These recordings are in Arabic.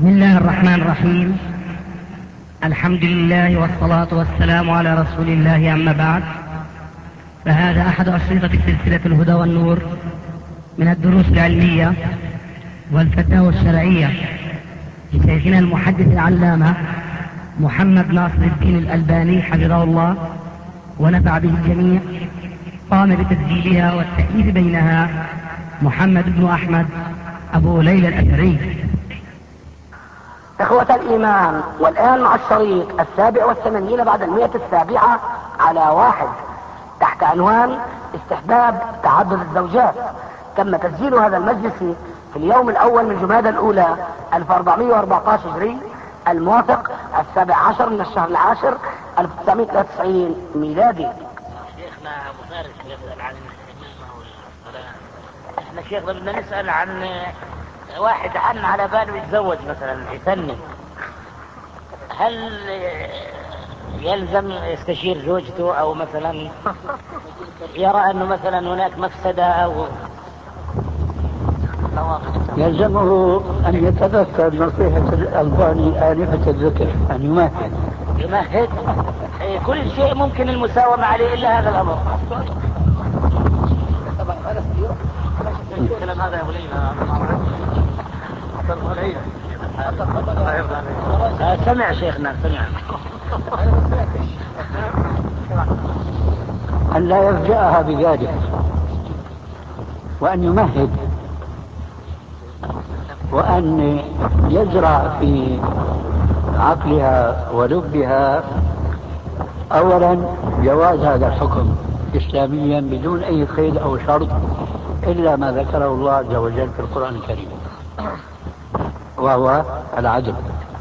بسم الله الرحمن الرحيم. الحمد لله والصلاة والسلام على رسول الله، أما بعد، فهذا أحد أشرطة سلسلة الهدى والنور من الدروس العلمية والفتاوى الشرعية لشيخنا المحدث العلامة محمد ناصر الدين الألباني حفظه الله ونفع به الجميع. قام بتسجيلها والتأليف بينها محمد بن أحمد أبو ليلى الأثري. إخوة الإيمان، والآن مع الشريط 87 بعد 107 على 1 تحت عنوان استحباب تعدد الزوجات. تم تسجيل هذا المجلس في اليوم الأول من جمادى الأولى 1414 هجري، الموافق 17 من الشهر العاشر 1993 ميلادي. شيخنا أبو فارس يسأل عن الإمامة والصلاة. احنا شيخنا بدنا نسأل عن واحد عن على باله يتزوج مثلا يثني، هل يلزم يستشير زوجته او مثلا يرى انه مثلا هناك مفسدة او يلزمه ان يتذكر نصيحة الألباني آنفة الذكر ان يمهد كل شيء ممكن المساومة عليه الا هذا الامر. الكلام هذا يا ابو ليلى سمع شيخنا سمع. أن لا يفجأها بذلك، وأن يمهد، وأن يزرع في عقلها ولبها أولا جواز هذا الحكم إسلاميا بدون أي قيد أو شرط إلا ما ذكره الله عز وجل في القرآن الكريم، وهو العدل،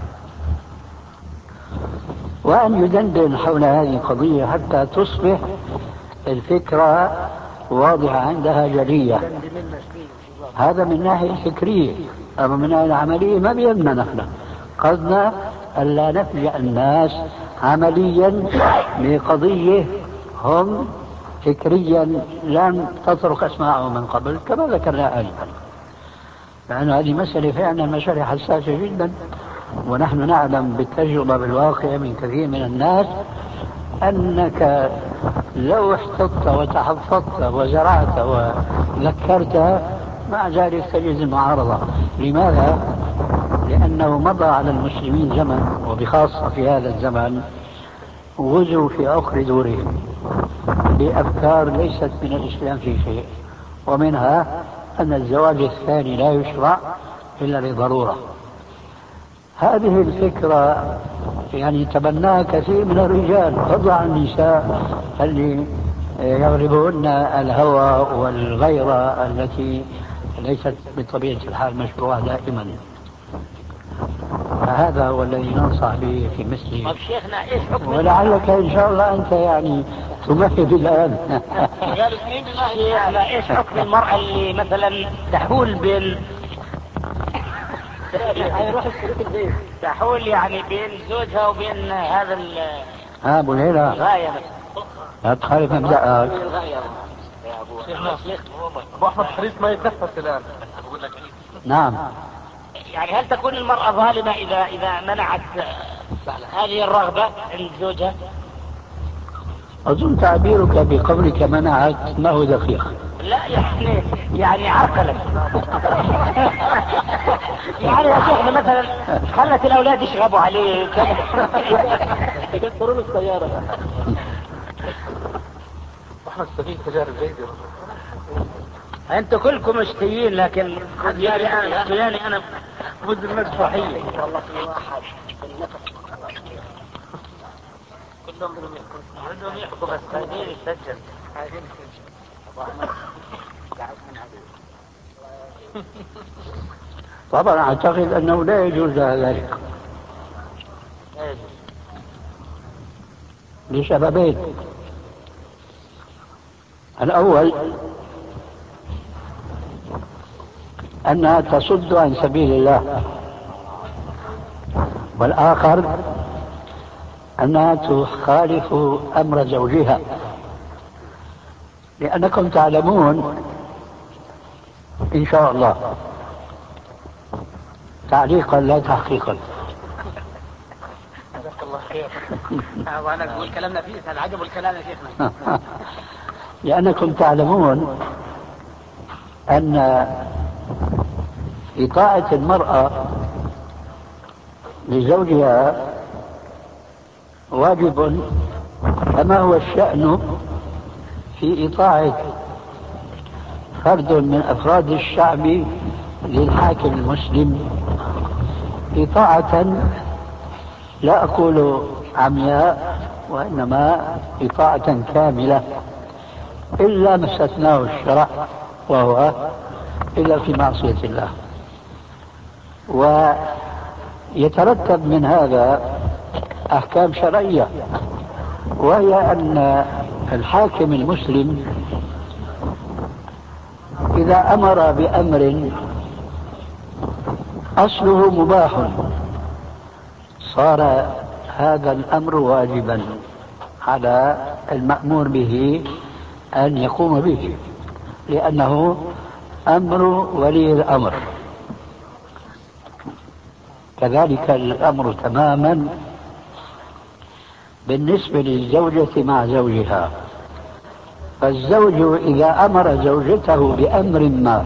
وأن يدندن حول هذه القضية حتى تصبح الفكرة واضحة عندها جلية. هذا من ناحية فكرية، أما من ناحية عملية ما بيهمنا نحن، قصدنا ألا نفجأ الناس عمليا بقضية هم فكريا لم تطرق أسماعهم من قبل كما ذكرنا آنفا، لأن هذه مسألة فعلا مسألة حساسة جدا، ونحن نعلم بالتجربة بالواقع من كثير من الناس أنك لو احتطت وتحفظت وزرعت وذكرت مع ذلك تجد المعارضة. لماذا؟ لأنه مضى على المسلمين زمن، وبخاصة في هذا الزمن غزوا في عقر دورهم بأفكار ليست من الإسلام في شيء، ومنها أن الزواج الثاني لا يشرع إلا لضرورة. هذه الفكرة يعني تبناها كثير من الرجال فضلا عن النساء اللي يغلبهن الهوى والغيرة التي ليست بطبيعة الحال مشروعة دائما. فهذا هو الذي ننصح به في مثله. شيخنا ايش حكم، ولعلك ان شاء الله انت يعني تمهد الان. شيخنا ايش حكم المرأة اللي مثلا تحول بين تحول يعني بين زوجها وبين هذا ابو ليلى لا تخالف مبدأك. ابو احمد حريص ما يتنفس الان. نعم، يعني هل تكون المرأة ظالمة إذا منعت هذه الرغبة عند زوجها؟ أظن تعبيرك بقولك منعت ما هو دقيق. لا يعني عرقلت. يعني يا شيخنا مثلا خلت الأولاد يشغبوا عليه يكسرون السيارة. احنا نستفيد تجارب جيدة. انتوا كلكم مشتيين، لكن يعني انا بد الناس فرحية. والله في واحد كلهم بدهم يحكوا بس خايفين يسجل. طبعا أعتقد أنه لا يجوز ذلك لسببين. الأول أنها تصد عن سبيل الله، والآخر أنها تخالف أمر زوجها، لأنكم تعلمون إن شاء الله تعليقا لا تحقيقا. جزاك الله خير. وانا بقول كلامنا فيه العجب والكلام يا شيخنا. لأنكم تعلمون أن إطاعة المرأة لزوجها واجب كما هو الشأن في إطاعة فرد من أفراد الشعب للحاكم المسلم إطاعة لا أقول عمياء وإنما إطاعة كاملة إلا ما استثناه الشرع وهو إلا في معصية الله. ويترتب من هذا أحكام شرعية، وهي أن الحاكم المسلم إذا أمر بأمر أصله مباح صار هذا الأمر واجبا على المأمور به أن يقوم به، لأنه أمر ولي الأمر. كذلك الأمر تماما بالنسبة للزوجة مع زوجها. فالزوج إذا أمر زوجته بأمر ما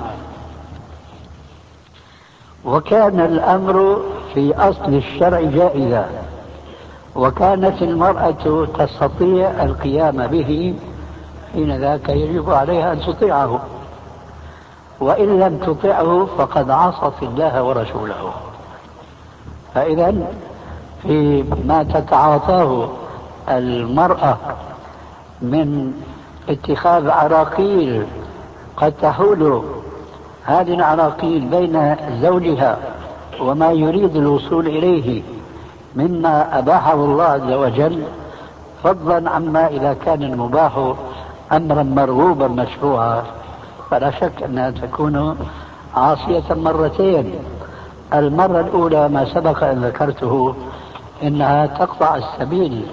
وكان الأمر في أصل الشرع جائزا وكانت المرأة تستطيع القيام به، حين ذاك يجب عليها أن تطيعه، وإن لم تطيعه فقد عصت الله ورسوله. فإذا فيما تتعاطاه المرأة من اتخاذ عراقيل قد تحول هذه العراقيل بين زوجها وما يريد الوصول إليه مما أباحه الله عز وجل، فضلا عما إذا كان المباح أمرا مرغوبا مشروعا، فلا شك أنها تكون عاصية مرتين. المرة الأولى ما سبق أن ذكرته إنها تقطع السبيل،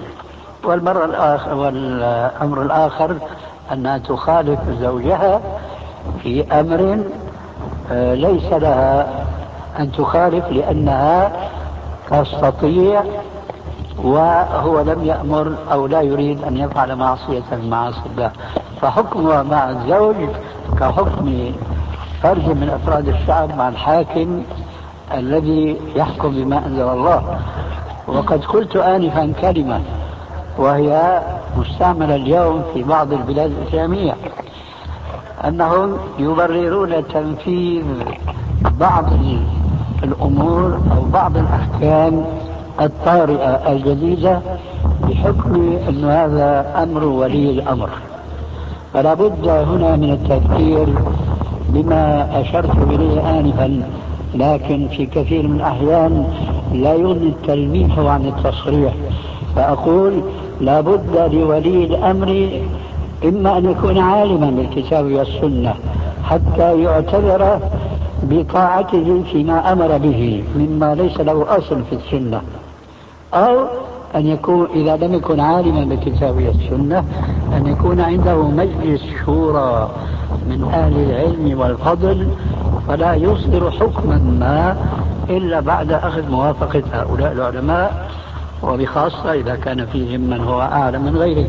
والأمر الآخر أنها تخالف زوجها في أمر ليس لها أن تخالف لأنها تستطيع وهو لم يأمر أو لا يريد أن يفعل معصية من معاصي الله. فحكمها مع الزوج كحكم فرد من أفراد الشعب مع الحاكم الذي يحكم بما أنزل الله. وقد قلت آنفا كلمة وهي مستعملة اليوم في بعض البلاد الإسلامية، أنهم يبررون تنفيذ بعض الأمور أو بعض الأحكام الطارئة الجديدة بحكم أن هذا أمر ولي الأمر. فلا بد هنا من التذكير بما أشرت إليه آنفا، لكن في كثير من الأحيان لا يغني التلميح عن التصريح، فأقول لا بد لولي الأمر إما أن يكون عالما بالكتاب والسنة حتى يعتبر بطاعته فيما أمر به مما ليس له أصل في السنة، أو أن يكون إذا لم يكن عالما بالكتاب والسنة أن يكون عنده مجلس شورى من أهل العلم والفضل، فلا يصدر حكما ما إلا بعد أخذ موافقة هؤلاء العلماء، وبخاصة إذا كان فيهم من هو أعلم من غيره.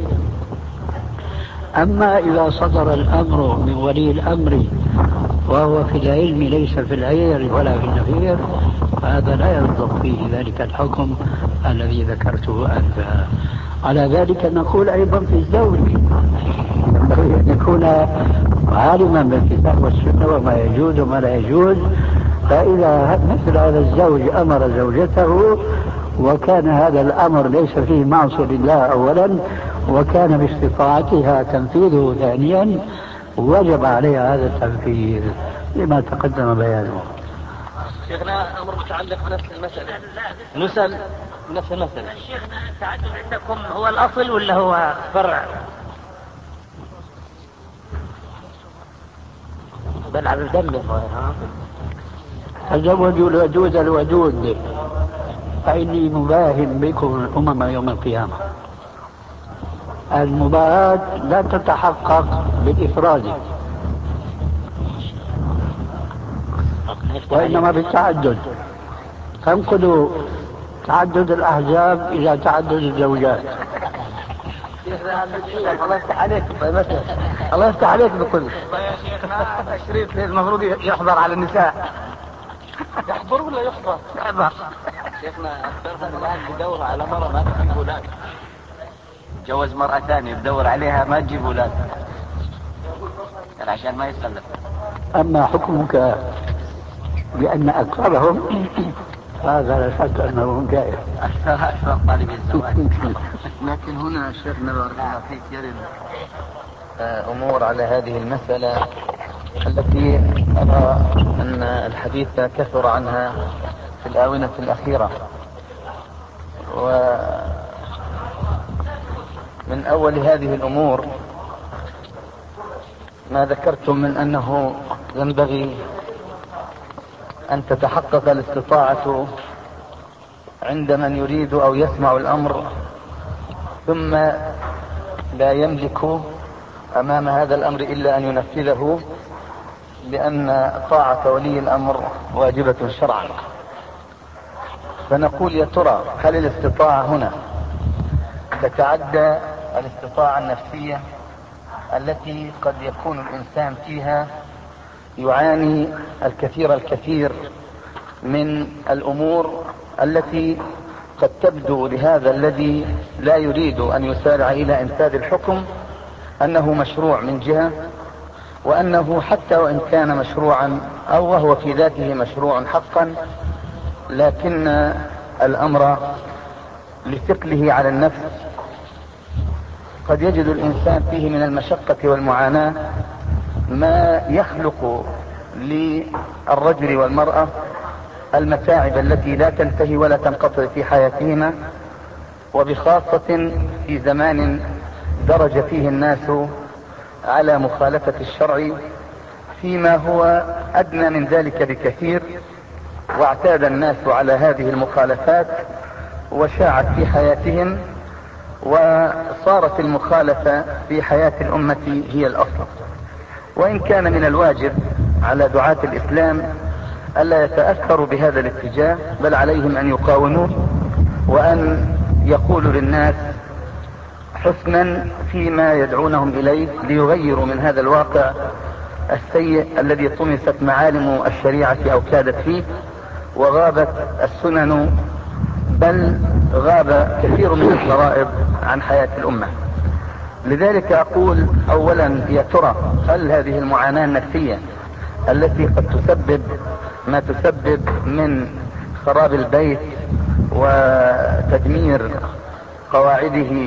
أما إذا صدر الأمر من ولي الأمر وهو في العلم ليس في العير ولا في النفير، فهذا لا يصدق فيه ذلك الحكم الذي ذكرته آنفا. على ذلك نقول أيضا في الزوج ينبغي أن يكون عالما بالكتاب والسنة وما يجوز وما لا يجوز. فإذا مثل هذا الزوج أمر زوجته وكان هذا الأمر ليس فيه معصية لله أولا وكان باستطاعتها تنفيذه ثانيا، وجب عليها هذا التنفيذ لما تقدم بيانه. شيخنا أمر متعلق بنفس المسألة، نسأل نفس المسألة. شيخنا التعدد عندكم هو الأصل ولا هو فرع؟ بل على الدم تزوجوا الودود الودود فإني مباهن بكم الأمم يوم القيامة. المباهاة لا تتحقق بالإفراد وإنما بالتعدد. تنقض تعدد الأحزاب إلى تعدد الزوجات. الله يفتح عليك. الله يفتح عليك بكل. يا شيخنا الشريط المفروض يحضر على النساء. يحضر ولا يحضر؟ يحضر. شيخنا أكثرهم الآن بدور على مرة ما تجيب أولاد. جوز مرة ثانية بدور عليها ما تجيب أولاد عشان ما يتخلف. أما حكمك بأن أكثرهم هذا لا شك أنه جائز. أكثر طالبي الزواج. لكن هنا شيخنا بارك الله فيك يرد أمور على هذه المسألة التي أرى أن الحديث كثر عنها في الآونة الأخيرة. ومن أول هذه الأمور ما ذكرتم من أنه ينبغي أن تتحقق الاستطاعة عند من يريد أو يسمع الأمر ثم لا يملك أمام هذا الأمر إلا أن ينفذه، لأن طاعة ولي الأمر واجبة شرعا. فنقول يا ترى هل الاستطاعة هنا تتعدى الاستطاعة النفسية التي قد يكون الإنسان فيها يعاني الكثير من الأمور التي قد تبدو لهذا الذي لا يريد أن يسارع إلى إنفاذ الحكم أنه مشروع من جهة، وأنه حتى وإن كان مشروعا أو وهو في ذاته مشروع حقا، لكن الأمر لثقله على النفس قد يجد الإنسان فيه من المشقة والمعاناة ما يخلق للرجل والمرأة المتاعب التي لا تنتهي ولا تنقطع في حياتهما، وبخاصة في زمان درج فيه الناس على مخالفة الشرع فيما هو أدنى من ذلك بكثير، واعتاد الناس على هذه المخالفات وشاعت في حياتهم، وصارت المخالفة في حياة الأمة هي الأصل. وإن كان من الواجب على دعاة الإسلام ألا يتأثروا بهذا الاتجاه، بل عليهم أن يقاوموه وأن يقولوا للناس حسنا فيما يدعونهم إليه ليغيروا من هذا الواقع السيء الذي طمست معالم الشريعة أو كادت فيه وغابت السنن، بل غاب كثير من الفرائض عن حياة الأمة. لذلك أقول أولا يا ترى هل هذه المعاناة النفسية التي قد تسبب ما تسبب من خراب البيت وتدمير قواعده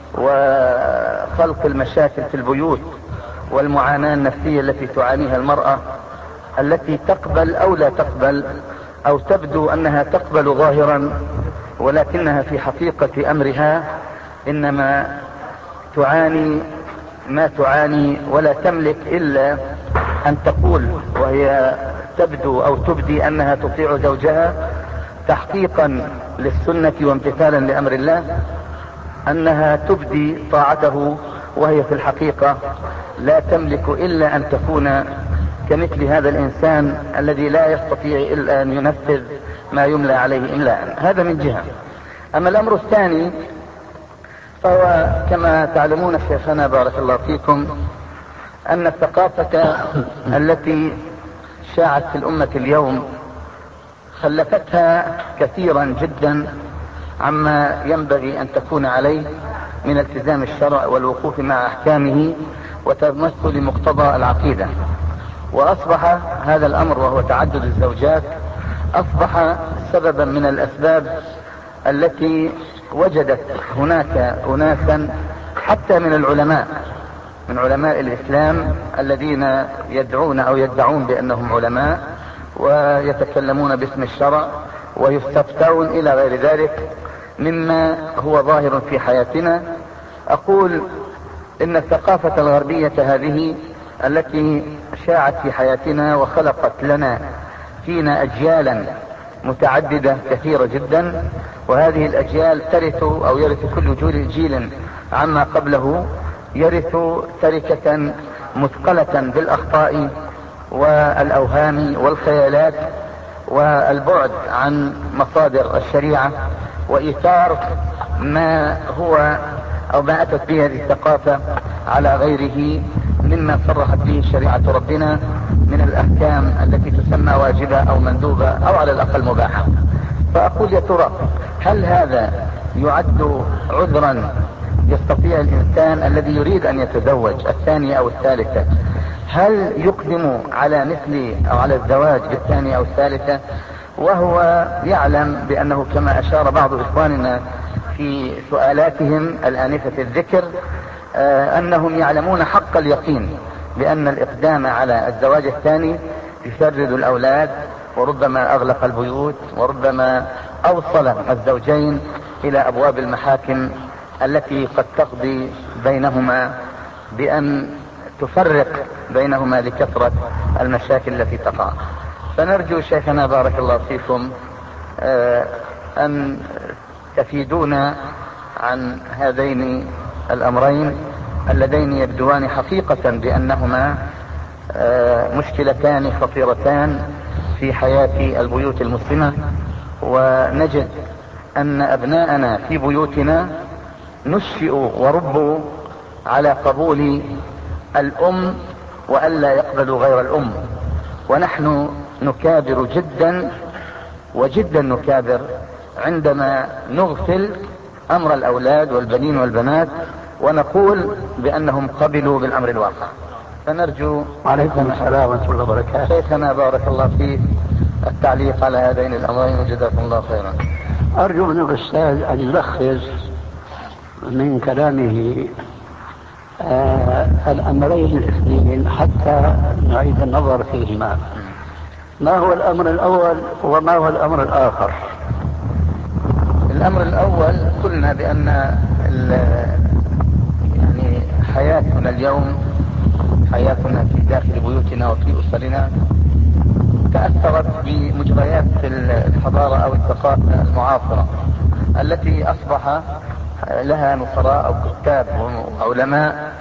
وخلق المشاكل في البيوت، والمعاناة النفسية التي تعانيها المرأة التي تقبل أو لا تقبل أو تبدو أنها تقبل ظاهرا ولكنها في حقيقة أمرها إنما تعاني ما تعاني ولا تملك إلا أن تقول وهي تبدو أو تبدي أنها تطيع زوجها تحقيقا للسنة وامتثالا لأمر الله، أنها تبدي طاعته وهي في الحقيقة لا تملك إلا أن تكون كمثل هذا الإنسان الذي لا يستطيع إلا أن ينفذ ما يملى عليه إملاء. هذا من جهة. أما الأمر الثاني فهو كما تعلمون شيخنا بارك الله فيكم أن الثقافة التي شاعت في الأمة اليوم خلفتها كثيرا جدا عما ينبغي أن تكون عليه من التزام الشرع والوقوف مع أحكامه وتمثل مقتضى العقيدة. وأصبح هذا الأمر وهو تعدد الزوجات أصبح سببا من الأسباب التي وجدت هناك أناسا حتى من العلماء من علماء الإسلام الذين يدعون أو يدعون بأنهم علماء ويتكلمون باسم الشرع ويستفتون إلى غير ذلك مما هو ظاهر في حياتنا. أقول إن الثقافة الغربية هذه التي شاعت في حياتنا وخلقت لنا فينا أجيالا متعددة كثيرة جدا، وهذه الأجيال ترث أو يرث كل جيل عما قبله يرث تركة مثقلة بالأخطاء والأوهام والخيالات، والبعد عن مصادر الشريعة وإيثار ما هو أو ما أتت به هذه الثقافة على غيره مما صرحت به شريعة ربنا من الأحكام التي تسمى واجبة أو مندوبة أو على الأقل مباحة. فأقول يا ترى هل هذا يعد عذرا يستطيع الإنسان الذي يريد أن يتزوج الثانية أو الثالثة، هل يقدم على مثل أو على الزواج بالثانية أو الثالثة وهو يعلم بأنه كما أشار بعض إخواننا في سؤالاتهم الآنفة الذكر أنهم يعلمون حق اليقين بأن الإقدام على الزواج الثاني يشرد الأولاد وربما أغلق البيوت وربما أوصل الزوجين إلى أبواب المحاكم التي قد تقضي بينهما بأن تفرق بينهما لكثرة المشاكل التي تقع. فنرجو شيخنا بارك الله فيكم أن تفيدونا عن هذين الأمرين اللذين يبدوان حقيقة بأنهما مشكلتان خطيرتان في حياة البيوت المسلمة، ونجد أن أبناءنا في بيوتنا نشئوا وربوا على قبول الأم وألا يقبلوا غير الأم، ونحن نكابر جدا وجدا نكابر عندما نغفل أمر الأولاد والبنين والبنات ونقول بأنهم قبلوا بالأمر الواقع. فنرجو وعليكم السلام ورحمة الله وبركاته. شيخنا بارك الله فيك التعليق على هذين الأمرين وجزاكم الله خيرا. أرجو من الأستاذ أن يلخص من كلامه الأمرين الاثنين حتى نعيد النظر فيهما. ما هو الأمر الأول وما هو الأمر الآخر؟ الأمر الأول قلنا بأن يعني حياتنا اليوم، حياتنا في داخل بيوتنا وفي أسرنا تأثرت بمجريات الحضارة أو الثقافة المعاصرة التي أصبح لها نصراء أو كتاب وعلماء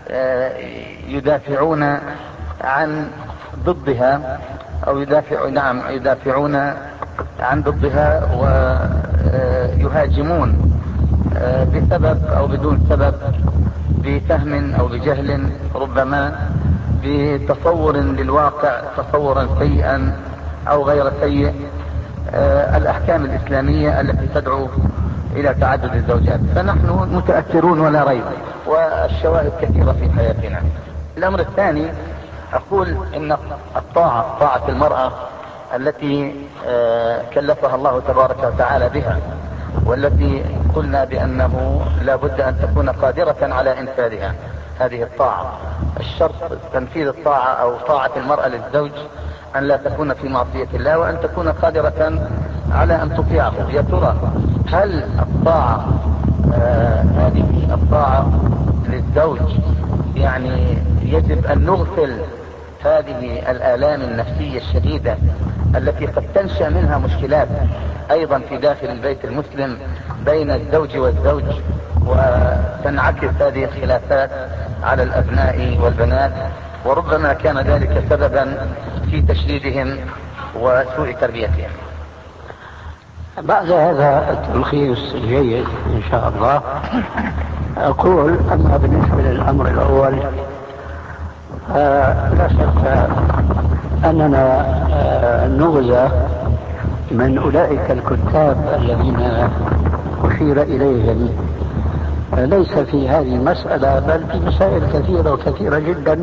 يدافعون عن ضدها أو يدافعون عن ضدها ويهاجمون بسبب أو بدون سبب، بفهم أو بجهل، ربما بتصور للواقع تصورا سيئا أو غير سيء، الأحكام الإسلامية التي تدعو إلى تعدد الزوجات. فنحن متأثرون ولا ريب، والشواهد كثيرة في حياتنا. الأمر الثاني أقول إن طاعة المرأة التي كلفها الله تبارك وتعالى بها، والتي قلنا بأنه لا بد أن تكون قادرة على إنفاذها هذه الطاعة. الشرط تنفيذ الطاعة أو طاعة المرأة للزوج أن لا تكون في معصية الله وأن تكون قادرة على أن تطيعه. يا ترى هل الطاعة هذه الطاعة للزوج يعني يجب أن نغفل هذه الآلام النفسية الشديدة التي قد تنشأ منها مشكلات أيضا في داخل البيت المسلم بين الزوج والزوج، وتنعكس هذه الخلافات على الأبناء والبنات، وربما كان ذلك سببا في تشديدهم وسوء تربيتهم. بعد هذا التلخيص الجيد إن شاء الله أقول أما بالنسبة للأمر الأول لا شك أننا نغزى من أولئك الكتاب الذين أشير إليهم، ليس في هذه المسألة بل في مسائل كثيرة وكثيرة جدا،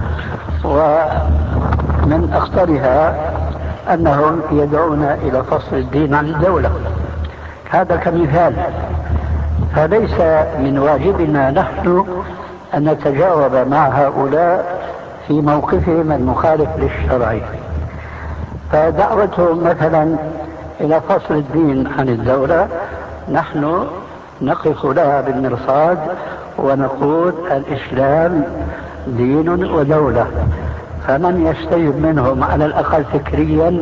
ومن أخطرها أنهم يدعون إلى فصل الدين عن الدولة. هذا كمثال. فليس من واجبنا نحن أن نتجاوب مع هؤلاء في موقفهم المخالف للشرع. فدعوتهم مثلا إلى فصل الدين عن الدولة نحن نقف لها بالمرصاد ونقول الإسلام دين ودولة، فمن يستجب منهم على الأقل فكريا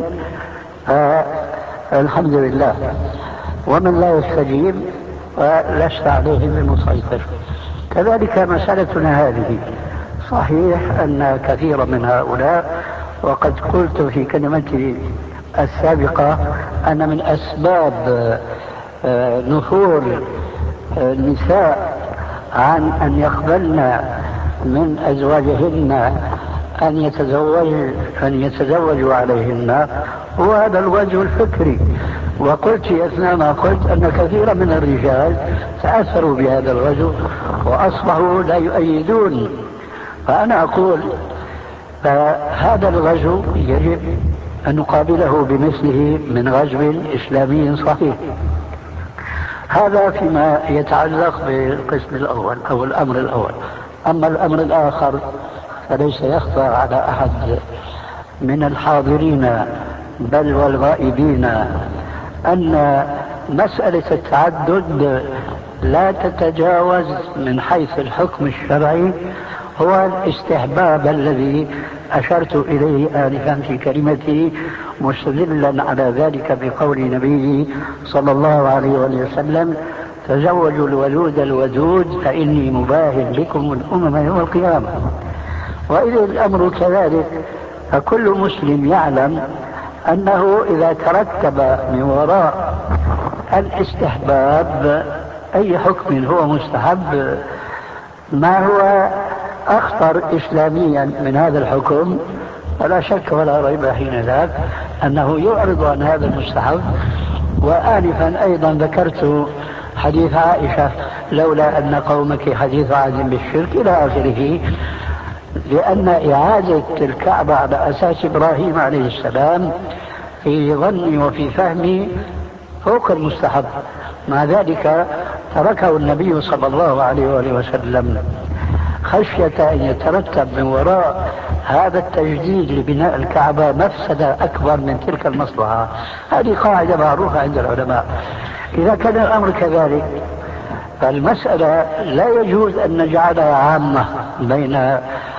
الحمد لله، ومن لا يستجيب فلست عليه بمسيطر. كذلك مسألتنا هذه صحيح أن كثير من هؤلاء، وقد قلت في كلمتي السابقة أن من أسباب نفور النساء عن أن يقبلن من أزواجهن أن يتزوجوا عليهن هو هذا الوجه الفكري. وقلت أثناء ما قلت أن كثيرا من الرجال تأثروا بهذا الوجه وأصبحوا لا يؤيدون. فأنا أقول فهذا الغزو يجب أن نقابله بمثله من غزو إسلامي صحيح. هذا فيما يتعلق بالقسم الأول أو الأمر الأول. أما الأمر الآخر فليس يخفى على أحد من الحاضرين بل والغائبين أن مسألة التعدد لا تتجاوز من حيث الحكم الشرعي هو الاستحباب الذي أشرت إليه آنفا في كلمتي مستدلا على ذلك بقول نبيه صلى الله عليه وسلم: تزوجوا الولود الودود فإني مباهل بكم الأمم يوم القيامة. وإذا الأمر كذلك فكل مسلم يعلم أنه إذا ترتب من وراء الاستحباب أي حكم هو مستحب ما هو أخطر إسلاميا من هذا الحكم فلا شك ولا ريب حين ذاك أنه يعرض عن هذا المستحب. وآنفا أيضا ذكرت حديث عائشة: لولا أن قومك حديث عهد بالشرك إلى آخره، لأن إعادة الكعبة على أساس إبراهيم عليه السلام في ظني وفي فهمي فوق المستحب. مع ذلك تركه النبي صلى الله عليه وسلم خشية أن يترتب من وراء هذا التجديد لبناء الكعبة مفسدة أكبر من تلك المصلحة. هذه قاعدة معروفة عند العلماء. إذا كان الأمر كذلك فالمسألة لا يجوز أن نجعلها عامة بين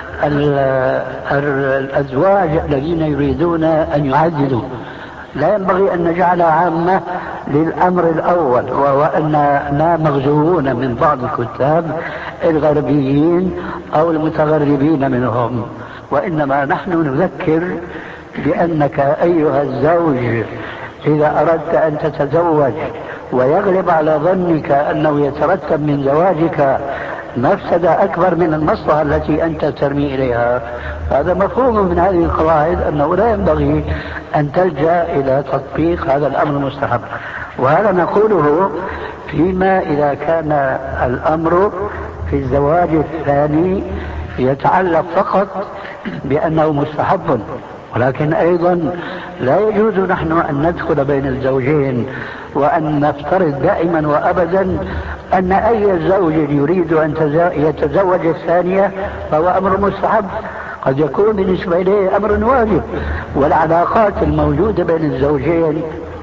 الأزواج الذين يريدون أن يعددوا. لا ينبغي أن نجعلها عامة للأمر الأول، وهو أننا مغزوون من بعض الكتاب الغربيين أو المتغربين منهم، وإنما نحن نذكر بأنك أيها الزوج إذا أردت أن تتزوج ويغلب على ظنك أنه يترتب من زواجك مفسدة أكبر من المصلحة التي أنت ترمي إليها، هذا مفهوم من هذه القواعد أنه لا ينبغي أن تلجأ إلى تطبيق هذا الأمر المستحب. وهذا نقوله فيما إذا كان الأمر في الزواج الثاني يتعلق فقط بأنه مستحب. ولكن أيضا لا يجوز نحن أن ندخل بين الزوجين وأن نفترض دائما وأبدا أن أي زوج يريد أن يتزوج الثانية فهو أمر مستحب، قد يكون بالنسبة إليه أمر واجب. والعلاقات الموجودة بين الزوجين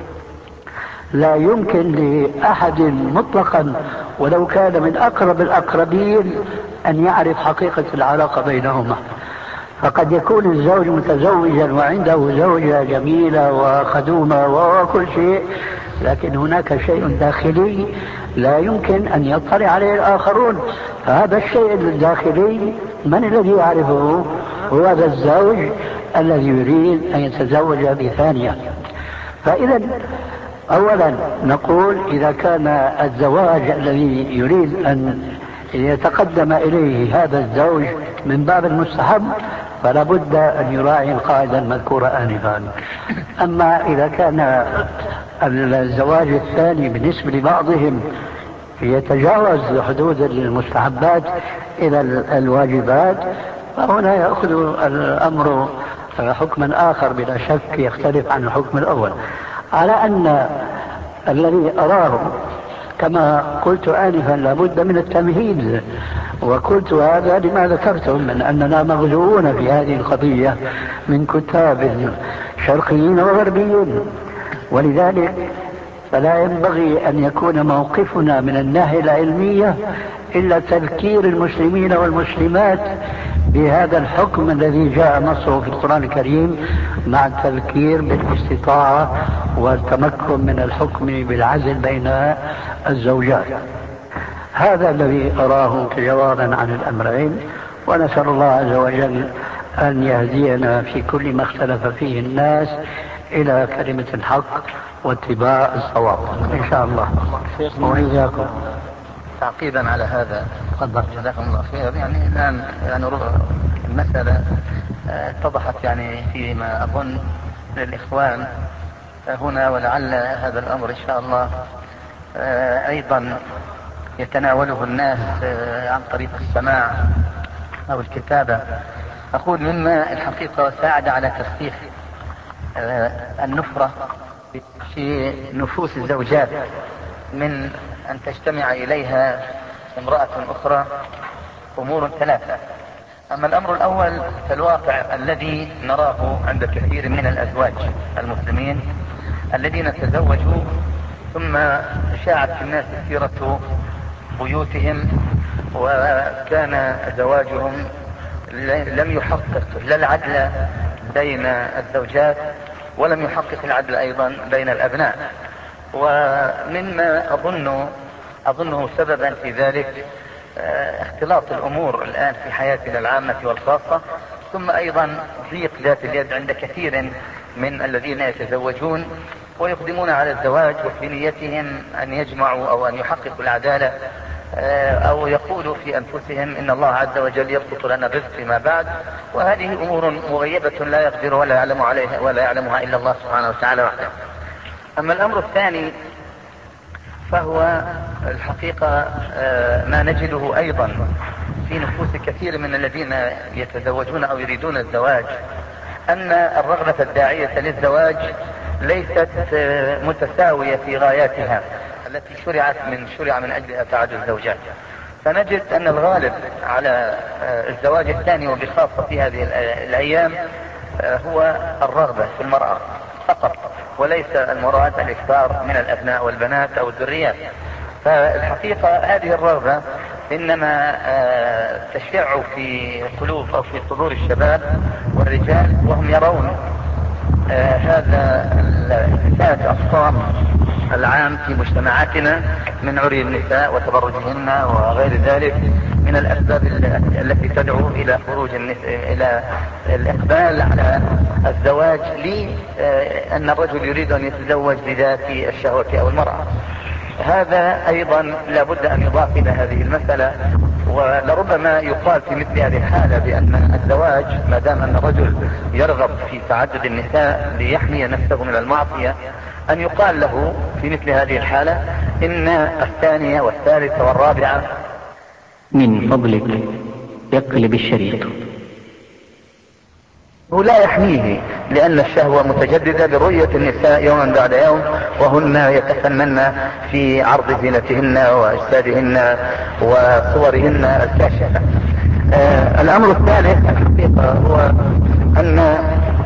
لا يمكن لأحد مطلقا ولو كان من أقرب الأقربين أن يعرف حقيقة العلاقة بينهما. فقد يكون الزوج متزوجا وعنده زوجة جميلة وخدومة وكل شيء، لكن هناك شيء داخلي لا يمكن أن يطلع عليه الآخرون. فهذا الشيء الداخلي من الذي يعرفه؟ هو هذا الزوج الذي يريد أن يتزوج بثانية. فإذا أولا نقول إذا كان الزواج الذي يريد أن يتقدم إليه هذا الزوج من باب المستحب فلا بد أن يراعي القاعدة المذكورة آنفا. أما إذا كان الزواج الثاني بالنسبة لبعضهم يتجاوز حدود المستحبات إلى الواجبات فهنا يأخذ الأمر حكما آخر بلا شك يختلف عن الحكم الأول. على أن الذي أراه كما قلت آنفا لابد من التمهيد، وقلت هذا لما ذكرتم من أننا مغزوون في هذه القضية من كتاب شرقيين وغربيين، ولذلك فلا ينبغي أن يكون موقفنا من الناحية العلمية إلا تذكير المسلمين والمسلمات بهذا الحكم الذي جاء نصه في القرآن الكريم مع التذكير بالاستطاعة والتمكن من الحكم بالعزل بين الزوجات. هذا الذي أراه جوابا عن الأمرين، ونسأل الله عز وجل أن يهدينا في كل ما اختلف فيه الناس إلى كلمة الحق واتباع الصواب إن شاء الله. وإياكم. تعقيبا على هذا، تفضل. جزاكم الله خير. يعني الآن يعني المسألة اتضحت يعني فيما أظن للإخوان هنا، ولعل هذا الأمر إن شاء الله أيضا يتناوله الناس عن طريق السماع أو الكتابة. أقول مما الحقيقة ساعد على تخفيف النفرة في نفوس الزوجات من أن تجتمع إليها امرأة أخرى أمور ثلاثة. أما الأمر الأول فالواقع الذي نراه عند كثير من الأزواج المسلمين الذين تزوجوا ثم شاعت في الناس سيرة بيوتهم، وكان زواجهم لم يحقق لا العدل بين الزوجات ولم يحقق العدل أيضا بين الأبناء. ومما أظنه سببا في ذلك اختلاط الأمور الآن في حياتنا العامة والخاصة، ثم أيضا ضيق ذات اليد عند كثير من الذين يتزوجون ويقدمون على الزواج وفي نيتهم أن يجمعوا أو أن يحققوا العدالة، أو يقولوا في أنفسهم إن الله عز وجل يبسط لنا الرزق فيما بعد، وهذه أمور مغيبة لا يقدر ولا يعلم عليها ولا يعلمها إلا الله سبحانه وتعالى وحده. أما الأمر الثاني فهو الحقيقة ما نجده أيضا في نفوس كثير من الذين يتزوجون أو يريدون الزواج، أن الرغبة الداعية للزواج ليست متساوية في غاياتها التي شرع من أجلها تعدد الزوجات. فنجد أن الغالب على الزواج الثاني وبخاصة في هذه الأيام هو الرغبة في المرأة فقط، وليس المراد الإكثار من الأبناء والبنات أو الذريات. فالحقيقة هذه الرغبة إنما تشع في قلوب أو في صدور الشباب والرجال، وهم يرون هذا الفساد الصام العام في مجتمعاتنا من عري النساء وتبرجهن وغير ذلك من الأسباب التي تدعو إلى خروج إلى الإقبال على الزواج، لأن الرجل يريد أن يتزوج لذات الشهوة أو المرأة. هذا أيضا لابد أن يضاف إلى هذه المسألة، ولربما يقال في مثل هذه الحالة بأن الزواج ما دام أن الرجل يرغب في تعدد النساء ليحمي نفسه من المعصية، أن يقال له في مثل هذه الحالة إن الثانية والثالثة والرابعة من فضلك يقلب الشريط. هو لا يحميه، لأن الشهوة متجددة برؤية النساء يوما بعد يوم، وهن يتفنن في عرض زينتهن وأجسادهن وصورهن الكاشفة. الأمر الثالث الحقيقة هو أن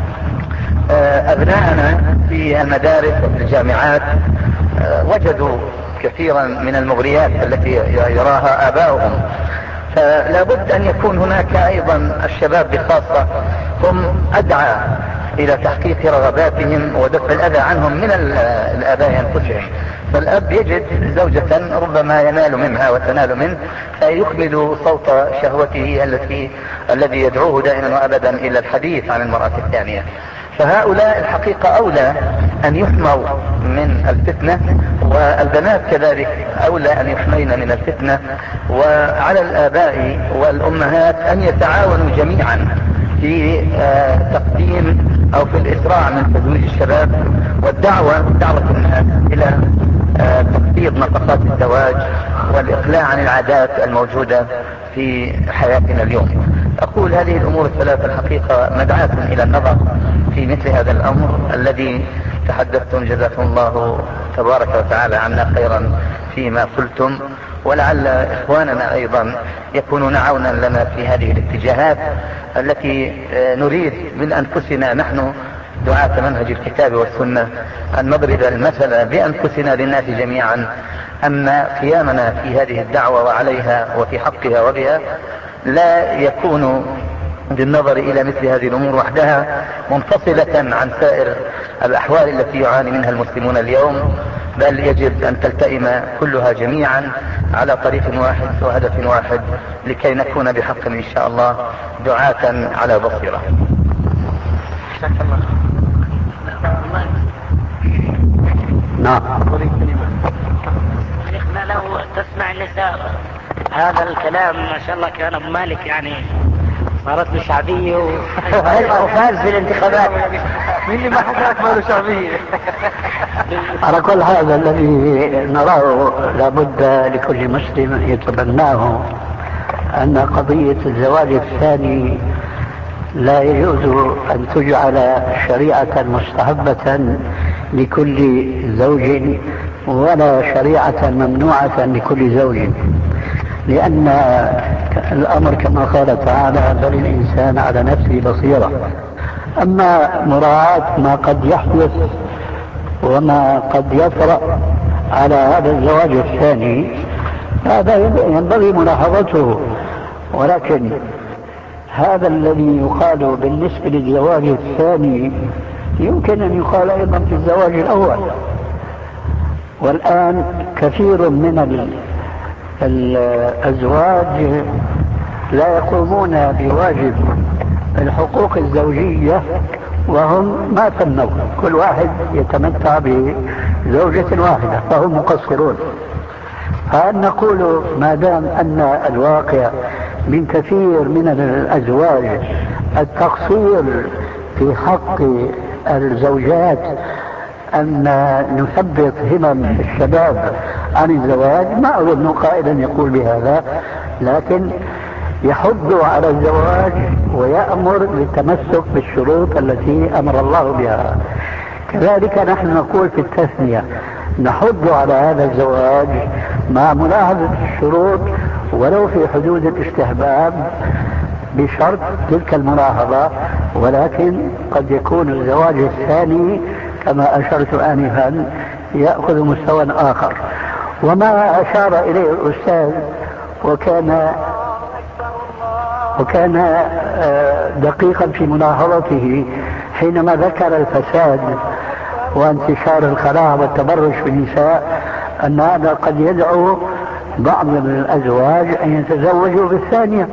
أبناءنا في المدارس وفي الجامعات وجدوا كثيرا من المغريات التي يراها آباؤهم، فلا بد أن يكون هناك أيضا الشباب بخاصة هم أدعى إلى تحقيق رغباتهم ودفع الأذى عنهم من الآباء أنفسهم. فالأب يجد زوجة ربما ينال منها وتنال منه فيكمل صوت شهوته الذي يدعوه دائما وأبدا إلى الحديث عن المرأة الثانية. فهؤلاء الحقيقة أولى أن يحموا من الفتنة، والبنات كذلك أولى أن يحمين من الفتنة. وعلى الآباء والأمهات أن يتعاونوا جميعا في تقديم أو في الإسراع من تزويج الشباب دعوة الناس إلى تخفيض نفقات الزواج والإقلاع عن العادات الموجودة في حياتنا اليوم. أقول هذه الأمور الثلاثة الحقيقة مدعاة إلى النظر في مثل هذا الأمر الذي تحدثتم، جزاكم الله تبارك وتعالى عنا خيرا فيما قلتم، ولعل إخواننا أيضا يكونون عونا لنا في هذه الاتجاهات التي نريد من أنفسنا نحن دعاة منهج الكتاب والسنة أن نضرب المثل بأنفسنا للناس جميعا أن قيامنا في هذه الدعوة وعليها وفي حقها وبها لا يكون بالنظر إلى مثل هذه الأمور وحدها منفصلة عن سائر الأحوال التي يعاني منها المسلمون اليوم، بل يجب أن تلتئم كلها جميعا على طريق واحد وهدف واحد لكي نكون بحق إن شاء الله دعاة على بصيرة. نعم. شيخنا لو تسمع النساء هذا الكلام ما شاء الله كان ابو مالك يعني صارت له شعبيه وفاز في الانتخابات. مين اللي ما حكاك ما له شعبيه؟ على كل هذا الذي نراه لابد لكل مسلم يتبناه أن قضية الزواج الثاني لا يجوز أن تجعل شريعة مستحبة لكل زوج ولا شريعة ممنوعة لكل زوج، لأن الأمر كما قال تعالى بل الإنسان على نفسه بصيرة. أما مراعاة ما قد يحدث وما قد يطرأ على هذا الزواج الثاني هذا ينبغي ملاحظته، ولكن هذا الذي يقال بالنسبة للزواج الثاني يمكن أن يقال أيضا في الزواج الأول. والآن كثير من الأزواج لا يقومون بواجب الحقوق الزوجية وهم ما تموا، كل واحد يتمتع بزوجة واحدة فهم مقصرون. فأن نقول ما دام أن الواقع من كثير من الأزواج التقصير في حق الزوجات أن نثبط همم الشباب عن الزواج، ما أظن قائلا يقول بهذا، لكن يحض على الزواج ويأمر بالتمسك بالشروط التي أمر الله بها. كذلك نحن نقول في التثنية نحض على هذا الزواج مع ملاحظة الشروط ولو في حدود الاستحباب بشرط تلك الملاحظة، ولكن قد يكون الزواج الثاني كما أشرت آنفا يأخذ مستوى آخر. وما أشار إليه الأستاذ وكان دقيقا في ملاحظته حينما ذكر الفساد وانتشار الخلاع والتبرج في النساء، أن هذا قد يدعو بعض من الأزواج أن يتزوجوا بالثانية،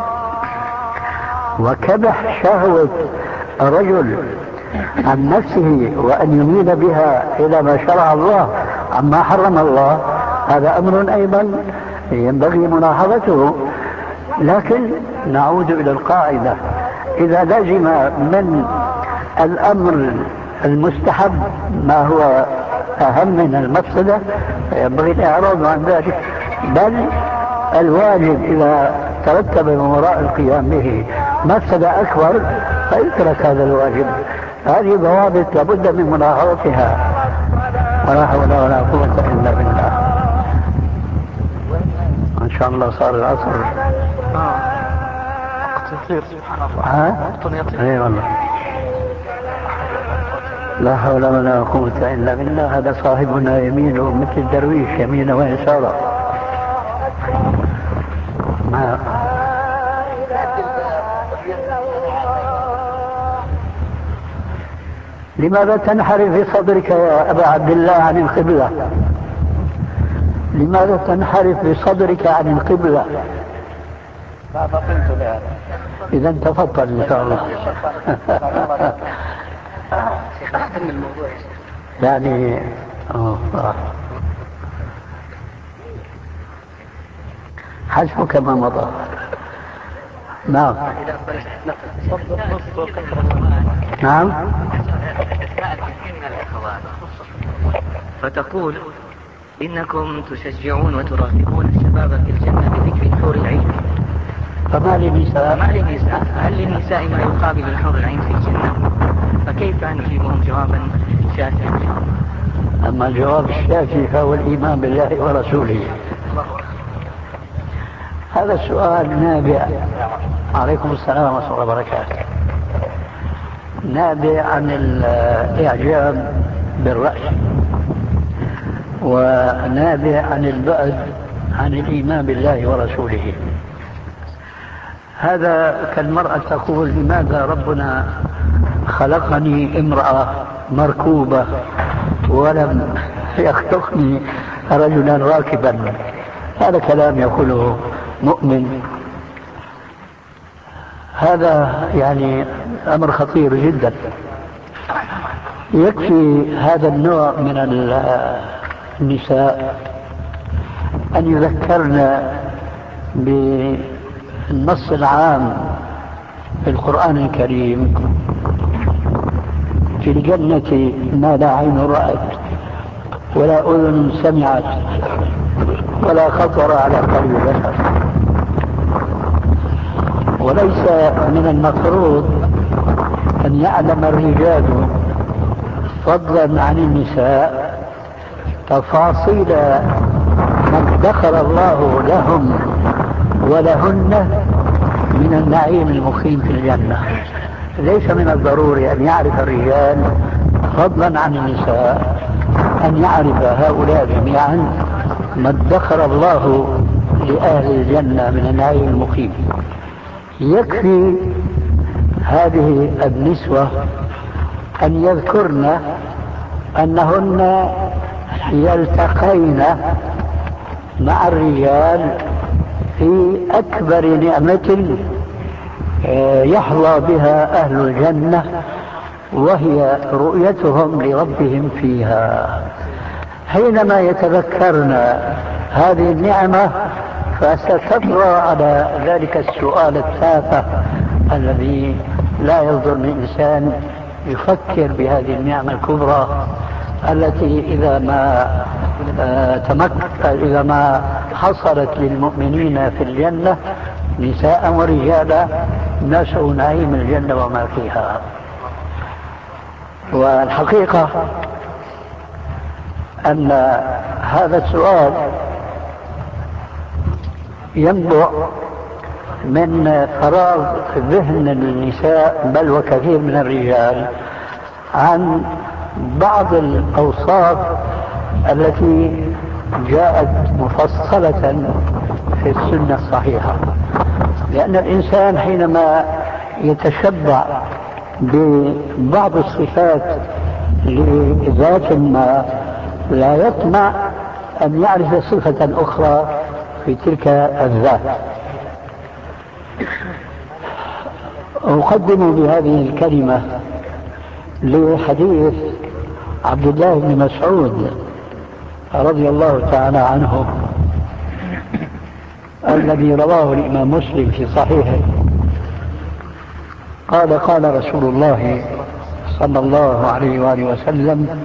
وكبح شهوة الرجل عن نفسه وأن يميل بها إلى ما شرع الله عما حرم الله، هذا أمر أيضا ينبغي ملاحظته. لكن نعود إلى القاعدة، إذا لزم من الأمر المستحب ما هو أهم من المفسدة ينبغي الإعراض عن ذلك، بل الواجب إذا ترتب من وراء القيام به مفسدة أكبر فيترك هذا الواجب. هذه ضوابط لابد من ملاحظتها، ولا حول ولا قوة إلا بالله. إن شاء الله صار العصر. يطير سبحان الله. اي والله لا حول ولا قوة إلا بالله. هذا صاحبنا يمينه مثل الدرويش يمينه ويساره. لماذا تنحرف في صدرك يا أبا عبد الله عن القبلة؟ لماذا تنحرف بصدرك عن القبلة؟ لا فطنت لهذا. إذا تفضل إن شاء الله. شيخ أختم الموضوع يعني حسبك ما مضى. نعم نعم. فتقول إنكم تشجعون وترغبون الشباب في الجنة بذكر حور العين، فما للنساء؟ هل للنساء ما يقابل الحور العين في الجنة؟ فكيف نجيبهم جوابا شافيا؟ أما الجواب الشافي فهو الإيمان بالله ورسوله. هذا السؤال نابع، عليكم السلام ورحمة الله وبركاته، نابع عن الإعجاب بالرأي، ونابع عن البعد عن الإيمان بالله ورسوله. هذا كالمرأة تقول لماذا ربنا خلقني امرأة مركوبة ولم يخلقني رجلا راكبا. هذا كلام يقوله مؤمن، هذا يعني أمر خطير جدا. يكفي هذا النوع من النساء أن يذكرنا بالنص العام في القرآن الكريم: في الجنة ما لا عين رأت ولا أذن سمعت ولا خطر على قلب بشر. وليس من المفروض أن يعلم الرجال فضلا عن النساء تفاصيل ما ادخر الله لهم ولهن من النعيم المقيم في الجنة. ليس من الضروري أن يعرف الرجال فضلا عن النساء أن يعرف هؤلاء جميعا ما ادخر الله لأهل الجنة من النعيم المقيم. يكفي هذه النسوة أن يذكرن أنهن يلتقين مع الرجال في أكبر نعمة يحظى بها أهل الجنة، وهي رؤيتهم لربهم فيها. حينما يتذكرن هذه النعمة فستطرأ على ذلك السؤال التافه الذي لا يصدر من إنسان يفكر بهذه النعمة الكبرى التي إذا ما حصلت للمؤمنين في الجنة نساء ورجالا نشأوا نعيم الجنة وما فيها. والحقيقة أن هذا السؤال ينبع من فراغ ذهن النساء بل وكثير من الرجال عن بعض الأوصاف التي جاءت مفصلة في السنة الصحيحة. لأن الإنسان حينما يتشبع ببعض الصفات لذات ما لا يطمع أن يعرف صفة أخرى في تلك الذات. أقدم بهذه الكلمة لحديث عبد الله بن مسعود رضي الله تعالى عنه الذي رواه الإمام مسلم في صحيحه. قال رسول الله صلى الله عليه وآله وسلم: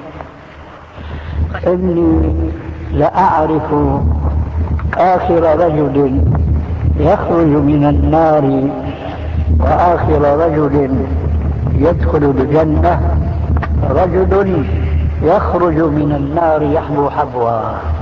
إني لأعرف آخر رجل يخرج من النار وآخر رجل يدخل الجنة رجل يخرج من النار يحبو حبوا.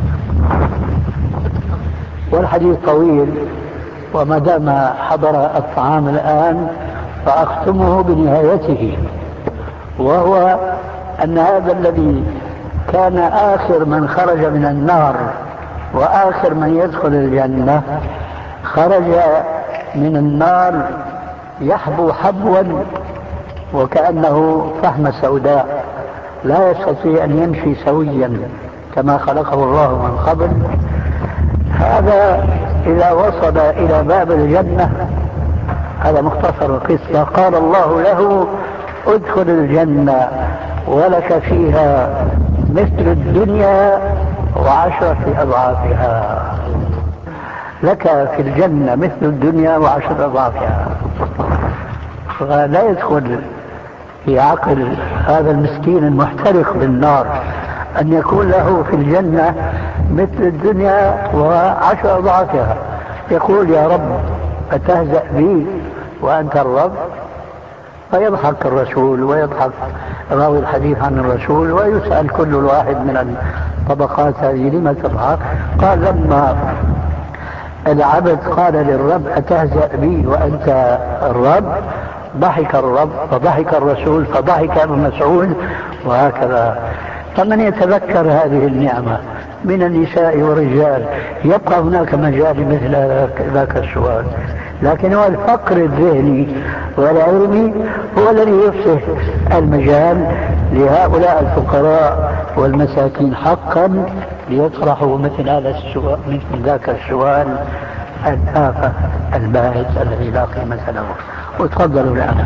والحديث طويل، وما دام حضر الطعام الآن فأختمه بنهايته، وهو أن هذا الذي كان آخر من خرج من النار وآخر من يدخل الجنة خرج من النار يحبو حبوا وكأنه فحمة سوداء لا يستطيع أن يمشي سويا كما خلقه الله من قبل. هذا إذا وصل إلى باب الجنة، هذا مختصر القصة، قال الله له: ادخل الجنة ولك فيها مثل الدنيا و10 أضعافها. لك في الجنة مثل الدنيا و10 أضعافها. فلا يدخل في عقل هذا المسكين المحترق بالنار أن يكون له في الجنة مثل الدنيا و10 أضعافها. يقول: يا رب أتهزأ بي وأنت الرب؟ فيضحك الرسول ويضحك راوي الحديث عن الرسول، ويسأل كل واحد من الطبقات هذه: لما تضحك؟ قال: لما العبد قال للرب أتهزأ بي وأنت الرب، ضحك الرب فضحك الرسول فضحك ابن مسعود، وهكذا. فمن يتذكر هذه النعمة من النساء والرجال يبقى هناك مجال مثل ذاك السؤال. لكن هو الفقر الذهني والعلمي هو الذي يفسح المجال لهؤلاء الفقراء والمساكين حقا ليطرحوا مثل هذا السؤال، مثل ذاك السؤال التافه الباهت الذي لا قيمة له. وتفضلوا الآن.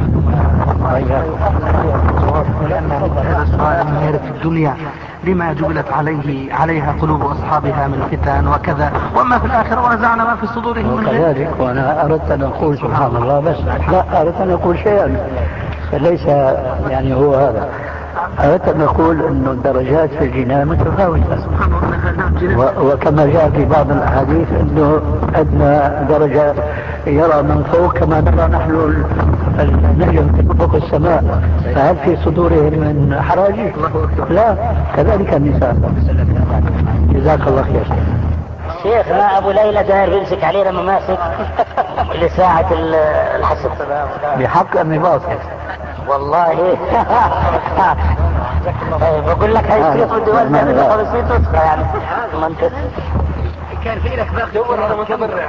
هذا السؤال من هيرة الدنيا لما جبلت عليها قلوب أصحابها من فتن وكذا، وأما في الآخرة ونزعنا ما في صدورهم من غل. وكذلك وأنا أردت أن أقول سبحان الله، بس لا أردت أن أقول شيئا فليس يعني هو هذا. أردت أن أقول أن الدرجات في الجنان متفاوتة، وكما جاء في بعض الأحاديث أنه أدنى درجة يرى من فوق كما نرى نحن النجم فوق السماء، فهل في صدورهم من حرج؟ لا، كذلك النساء. جزاك الله خير. شيخنا أبو ليلى داير بيمسك علينا مماسك لساعة الحسب بحق أني باصل والله. بقول لك هيصير بدي وزن من 50 نسخة يعني منطق. كان في لك باقي ولا متبرع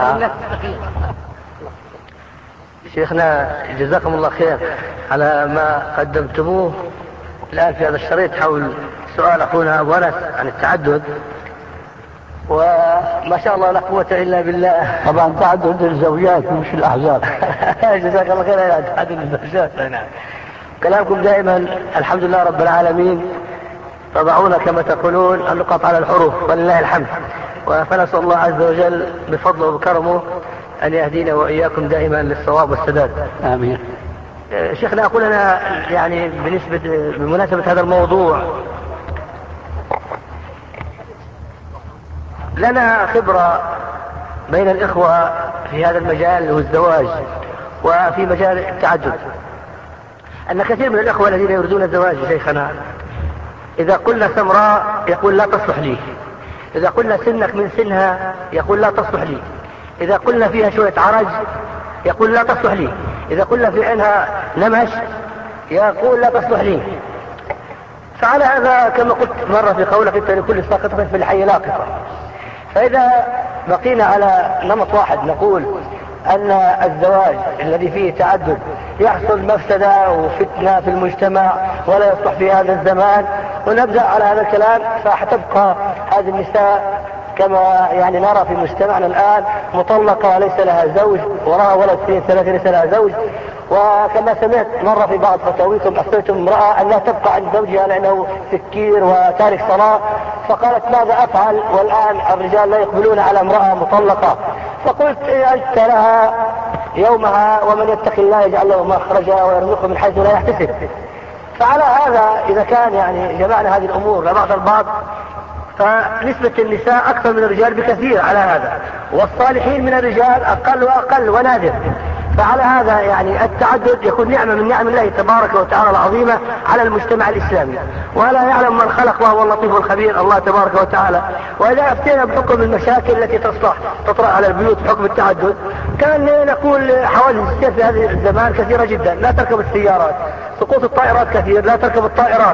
شيخنا جزاكم الله خير على ما قدمتموه الآن في هذا الشريط حول سؤال أخونا أبو أنس عن التعدد، وما شاء الله لا قوة إلا بالله. طبعا تعدد الزوجات مش الأحزاب. جزاك الله خير على تعدد الزوجات. نعم، كلامكم دائما الحمد لله رب العالمين تضعون كما تقولون النقط على الحروف ولله الحمد، فنسأل الله عز وجل بفضله وبكرمه أن يهدينا وإياكم دائما للصواب والسداد. آمين. شيخنا أقول أنا يعني بمناسبة هذا الموضوع، لنا خبرة بين الإخوة في هذا المجال والزواج وفي مجال التعدد، أن كثير من الإخوة الذين يريدون الزواج شيخنا إذا قلنا سمراء يقول لا تصلح لي، إذا قلنا سنك من سنها يقول لا تصلح لي، إذا قلنا فيها شوية عرج يقول لا تصلح لي، إذا قلنا في عينها نمش يقول لا تصلح لي. فعلى هذا كما قلت مرة في قولك أنت لكل ساقطة في الحي لاقطة. فإذا بقينا على نمط واحد نقول أن الزواج الذي فيه تعدد يحصل مفسدة وفتنة في المجتمع ولا يصلح في هذا الزمان، ونبدأ على هذا الكلام، فحتبقى هذه النساء كما يعني نرى في مجتمعنا الآن مطلقة ليس لها زوج، وراها ولد 2 3 ليس لها زوج. وكما سمعت مرة في بعض فتاويكم أفتيتم امرأة أن لا تبقى عند زوجها لأنه سكير وتارك صلاة، فقالت ماذا أفعل والآن الرجال لا يقبلون على امرأة مطلقة؟ فقلت أجت لها يومها ومن يتق الله يجعل له مخرجا ويرزقه من حيث لا يحتسب. فعلى هذا إذا كان يعني جمعنا هذه الأمور لبعض البعض، فنسبة النساء أكثر من الرجال بكثير على هذا، والصالحين من الرجال أقل وأقل ونادر. فعلى هذا يعني التعدد يكون نعمة من نعم الله تبارك وتعالى العظيمة على المجتمع الإسلامي، ولا يعلم من خلق وهو اللطيف الخبير الله تبارك وتعالى. وإذا أفتينا بحكم المشاكل التي تطرأ على البيوت بحكم التعدد، كان نقول حوادث السير في هذه الزمان كثيرة جدا، لا تركب السيارات، سقوط الطائرات كثير، لا تركب الطائرات.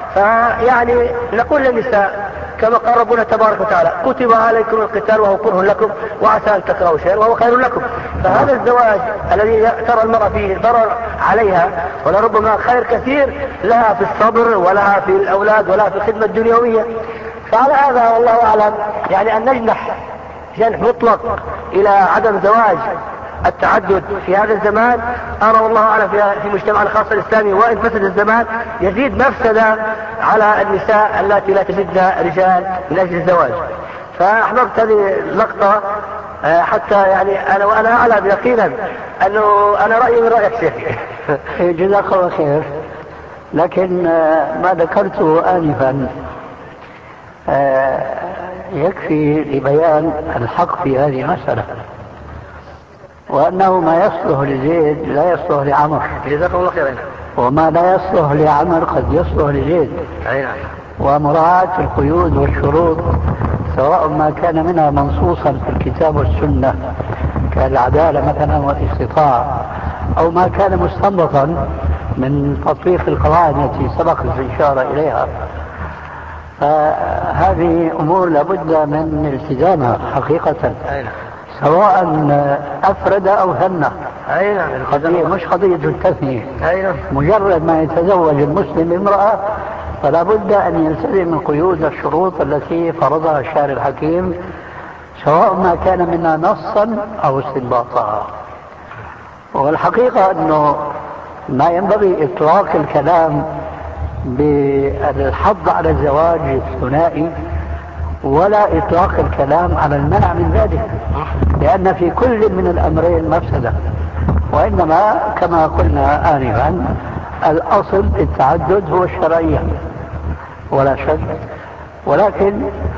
فيعني نقول للنساء كما قال ربنا تبارك وتعالى كتب عليكم القتال وهو كره لكم وعسى أن تكرهوا شيئا وهو خير لكم. فهذا الزواج الذي ترى المرأة فيه ضرر عليها ولربما خير كثير لها في الصبر ولها في الأولاد ولها في الخدمة الدنيوية. فعلى هذا والله أعلم يعني أن نجنح جنح مطلق إلى عدم زواج التعدد في هذا الزمان، أرى والله أعلم في مجتمعنا الخاص الإسلامي، وإن فسد الزمان يزيد مفسدة على النساء التي لا تجدن رجال من أجل الزواج. فأحببت هذه اللقطة حتى يعني أنا أعلم يقينا أنه أنا رأيي من رأيك شيخ. جزاك الله خير. لكن ما ذكرته آنفا يكفي لبيان الحق في هذه المسألة، وأنه ما يصلح لزيد لا يصلح لعمر، جزاك الله خير، وما لا يصلح لعمر قد يصلح لزيد. ومراعاة القيود والشروط سواء ما كان منها منصوصا في الكتاب والسنة كالعدالة مثلا والاستطاعة، أو ما كان مستنبطا من تطبيق القواعد التي سبق الإشارة إليها، فهذه أمور لابد من التزامها حقيقة، سواء أفرد أو ثنى. قضية مش قضية التثنية. مجرد ما يتزوج المسلم امرأة فلا بد أن يلتزم القيود والشروط التي فرضها الشارع الحكيم، سواء ما كان منها نصا أو استنباطا. والحقيقة أنه ما ينبغي إطلاق الكلام بالحض على الزواج الثنائي ولا إطلاق الكلام على المنع من ذلك، لأن في كل من الأمرين مفسدة، وإنما كما قلنا آنفا الأصل التعدد هو الشرعية ولا شك، ولكن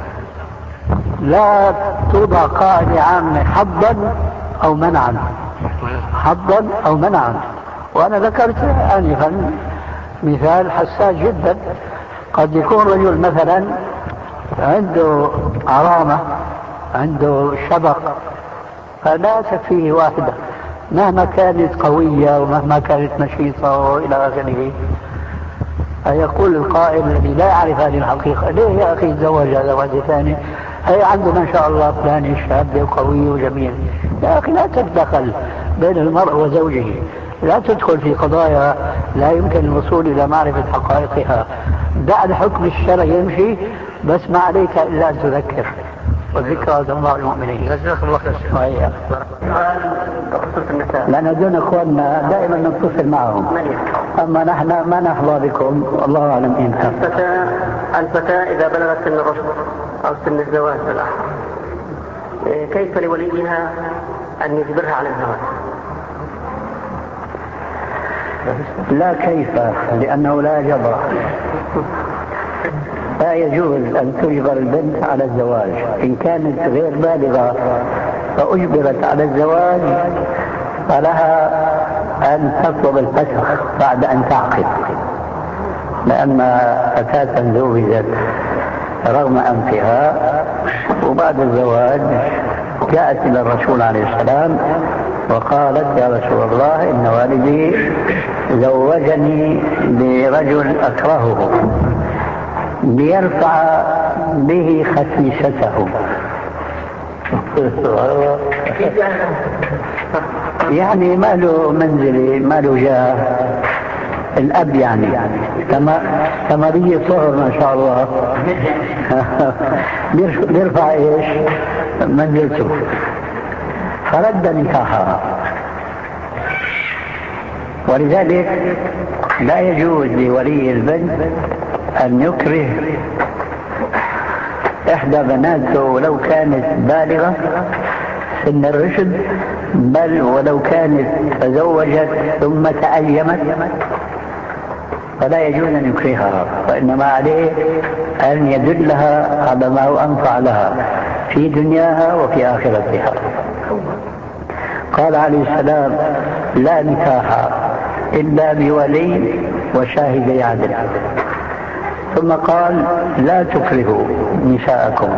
لا توضع قاعدة عامة حظا أو منعا، حظا أو منعا. وأنا ذكرت آنفا مثال حساس جدا، قد يكون رجل مثلا عنده عرامة، عنده شبق، فلا تكفيه واحدة مهما كانت قوية ومهما كانت نشيطة وإلى آخره. يقول القائل الذي لا يعرف هذه الحقيقة: ليه يا أخي تزوج هذا واحد ثاني؟ هي عندنا إن شاء الله فلان شاب وقوي وجميل. يا أخي لا تتدخل بين المرء وزوجه، لا تدخل في قضايا لا يمكن الوصول إلى معرفة حقائقها. دع الحكم الشرعي يمشي، بس ما عليك إلا أن تذكر، والذكرى تنفع المؤمنين. جزاك الله خير. لأن دون أخواننا دائما نتصل معهم، أما نحن ما نحظى بكم، الله أعلم إمتى. الفتاة إذا بلغت سن الرشد أو سن الزواج بالأحرى، كيف لوليها أن يجبرها على الزواج؟ لا كيف، لأنه لا جبر. لا يجوز أن تجبر البنت على الزواج. إن كانت غير بالغة فأجبرت على الزواج فلها أن تطلب الفسخ بعد أن تعقد، لأن فتاة زوجت رغم أنفها وبعد الزواج جاءت إلى الرسول عليه السلام وقالت: يا رسول الله، إن والدي زوجني برجل أكرهه ليرفع به خسيسته. يعني ما له منزلي، ما له جاه، الأب يعني ثمرية صهر ما شاء الله بيرفع إيش منزلته، فرد نكاحها. ولذلك لا يجوز لولي البنت أن يكره إحدى بناته ولو كانت بالغة سن الرشد، بل ولو كانت تزوجت ثم تأيمت فلا يجوز أن يكرهها، وإنما عليه أن يدلها على ما هو أنفع لها في دنياها وفي آخرتها. قال عليه السلام: لا نكاح إلا بولي وشاهدي عدل. ثم قال: لا تكرهوا نساءكم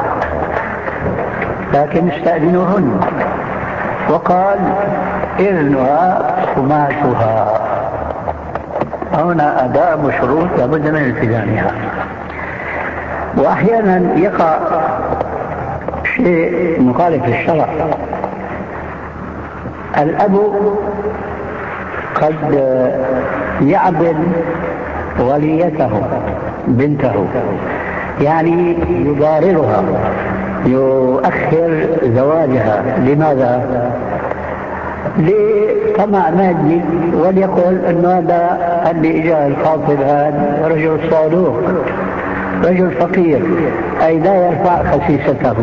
لكن استأذنوهن. وقال: إذنها حماتها. هنا أداء وشروط لابد من التزامها. وأحيانا يقع شيء مخالف للشرع. الأب قد يعبد وليته بنته، يعني يضاررها، يؤخر زواجها. لماذا؟ لطمع مادي، وليقول أن هذا اللي إجاه الخاطب هذا رجل صادوق، رجل فقير، أي لا يرفع خسيسته.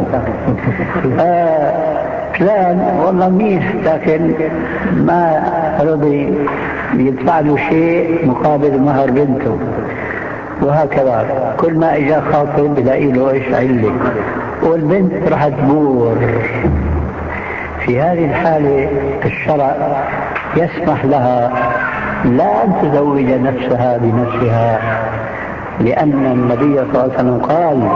فلان والله منيح لكن ما رضي يدفع له شيء مقابل مهر بنته، وهكذا كل ما اجى خاطب يلاقي له ايش علة، والبنت راح تبور. في هذه الحالة الشرع يسمح لها لا أن تزوج نفسها بنفسها، لأن النبي صلى الله عليه وسلم قال: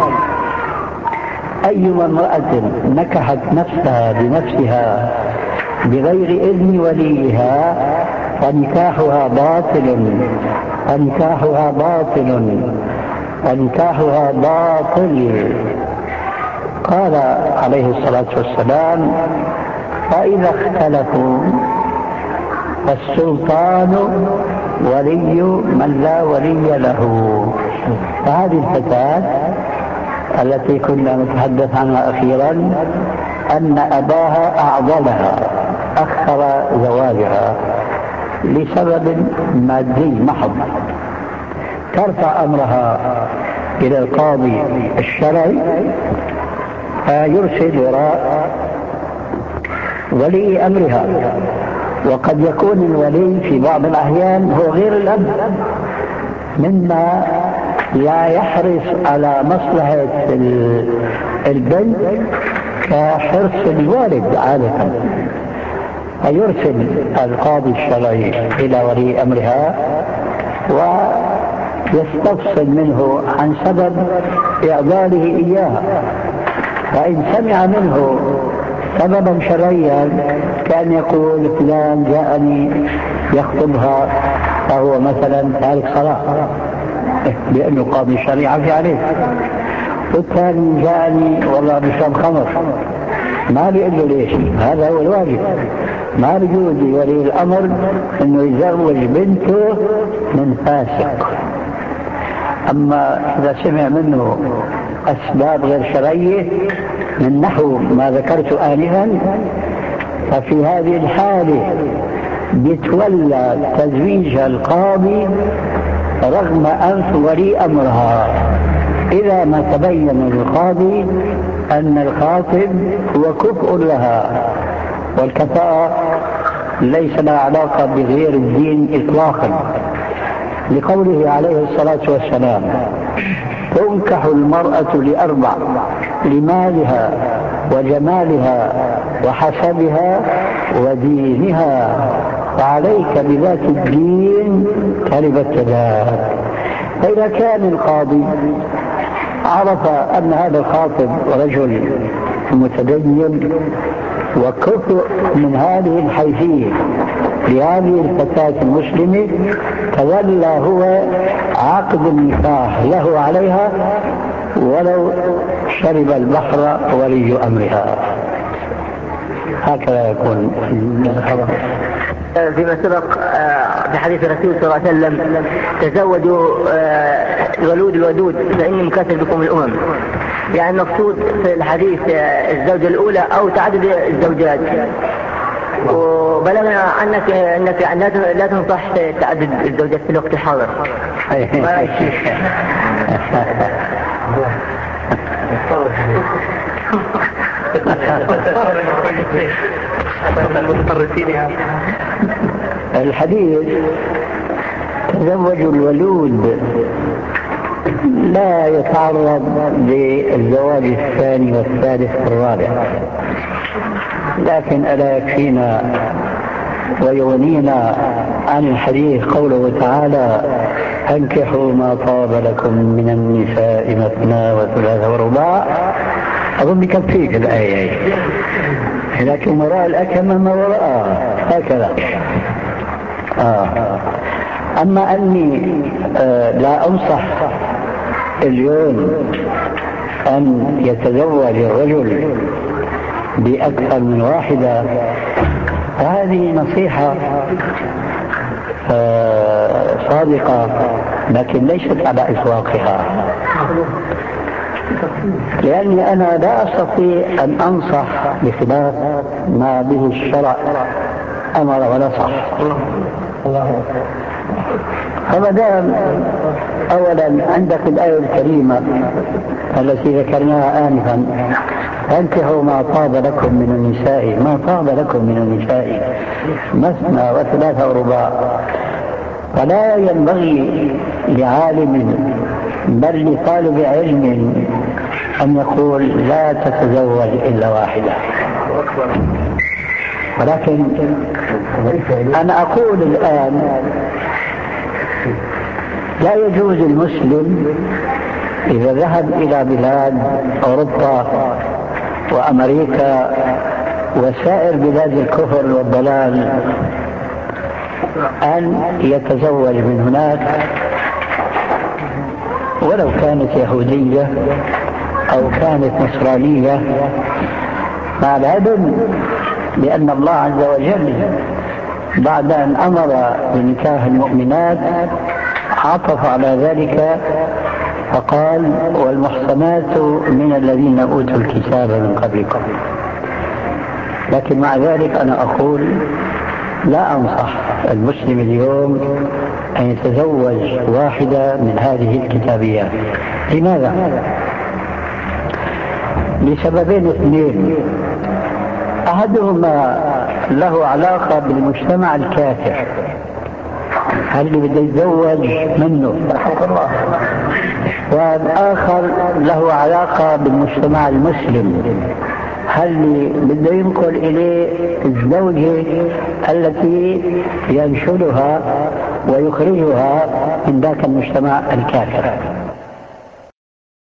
أيما امرأة نكحت نفسها بنفسها بغير إذن وليها فنكاحها باطل، فنكاحها باطل، فنكاحها باطل. قال عليه الصلاة والسلام: فإذا اختلفوا فالسلطان ولي من لا ولي له. فهذه الفتاة التي كنا نتحدث عنها أخيرا أن أباها أعضلها أخر زواجها لسبب مادي محض، ترفع أمرها إلى القاضي الشرعي فيرسل وراء ولي أمرها. وقد يكون الولي في بعض الأحيان هو غير الأب، مما لا يحرص على مصلحة البنت كحرص الوالد عادة، فيرسل القاضي الشرعي إلى ولي أمرها ويستفصل منه عن سبب إعداله إياها، فإن سمع منه سببا شرعيا كان يقول فلان جاءني يخطبها فهو مثلا تارك صلاة لأنه قاضي الشريعة في عليه، والثاني جاءني والله بشرب خمر، ما بيقول له ليش، هذا هو الواجب، ما بيجوز لولي الأمر انه يزوج بنته من فاسق. اما اذا سمع منه اسباب غير شرعية من نحو ما ذكرت آنفا، ففي هذه الحالة يتولى تزويجها القاضي رغم أنف ولي أمرها، إذا ما تبين للقاضي أن الخاطب هو كفء لها، والكفاءة ليس لها علاقة بغير الدين إطلاقا، لقوله عليه الصلاة والسلام: تنكح المرأة لأربع: لمالها وجمالها وحسبها ودينها، فعليك بذات الدين تربت يداك. فإذا كان القاضي عرف أن هذا الخاطب رجل متدين وكفء من هذه الحيثية لهذه الفتاة المسلمة، تولى هو عقد النكاح له عليها ولو شرب البحر ولي أمرها. هكذا يكون. فيما سبق في حديث الرسول صلى الله عليه وسلم: تزوجوا الولود الودود فإني مكاثر بكم الأمم. يعني المقصود في الحديث الزوجة الأولى أو تعدد الزوجات، وبلغنا أنك لا تنصح تعدد الزوجات في الوقت الحاضر. الحديث تزوجوا الولود لا يتعرض للزواج الثاني والثالث والرابع، لكن ألا يكفينا ويغنينا عن الحديث قوله تعالى: انكحوا ما طاب لكم من النساء مثنى وثلاث ورباع. أظن بكفيك الآية، لكن وراء الأكمة ما وراءها هكذا. أما أني لا أنصح اليوم أن يتزوج الرجل بأكثر من واحدة، هذه نصيحة صادقة لكن ليست على إطلاقها، لأني أنا لا أستطيع أن أنصح بخلاف ما به الشرع أمر ونصح. فمادام أولا عندك الآية الكريمة التي ذكرناها آنفا: فانكحوا ما طاب لكم من النساء، ما طاب لكم من النساء مثنى وثلاث ورباع، فلا ينبغي لعالم بل لطالب علم أن يقول لا تتزوج إلا واحدة. ولكن أنا أقول الآن لا يجوز المسلم إذا ذهب إلى بلاد أوروبا وأمريكا وسائر بلاد الكفر والضلال أن يتزوج من هناك ولو كانت يهودية أو كانت نصرانية، مع العلم لأن الله عز وجل بعد أن أمر بنكاح المؤمنات عطف على ذلك فقال: والمحصنات من الذين أوتوا الكتاب من قبلكم. لكن مع ذلك أنا أقول لا أنصح المسلم اليوم أن يتزوج واحدة من هذه الكتابيات. لماذا؟ لسببين اثنين. أحدهما له علاقة بالمجتمع الكافر، هل اللي بده يتزوج منه، والآخر له علاقة بالمجتمع المسلم، هل اللي بده ينقل إليه الزوجة التي ينشلها ويخرجها من ذاك المجتمع الكافر.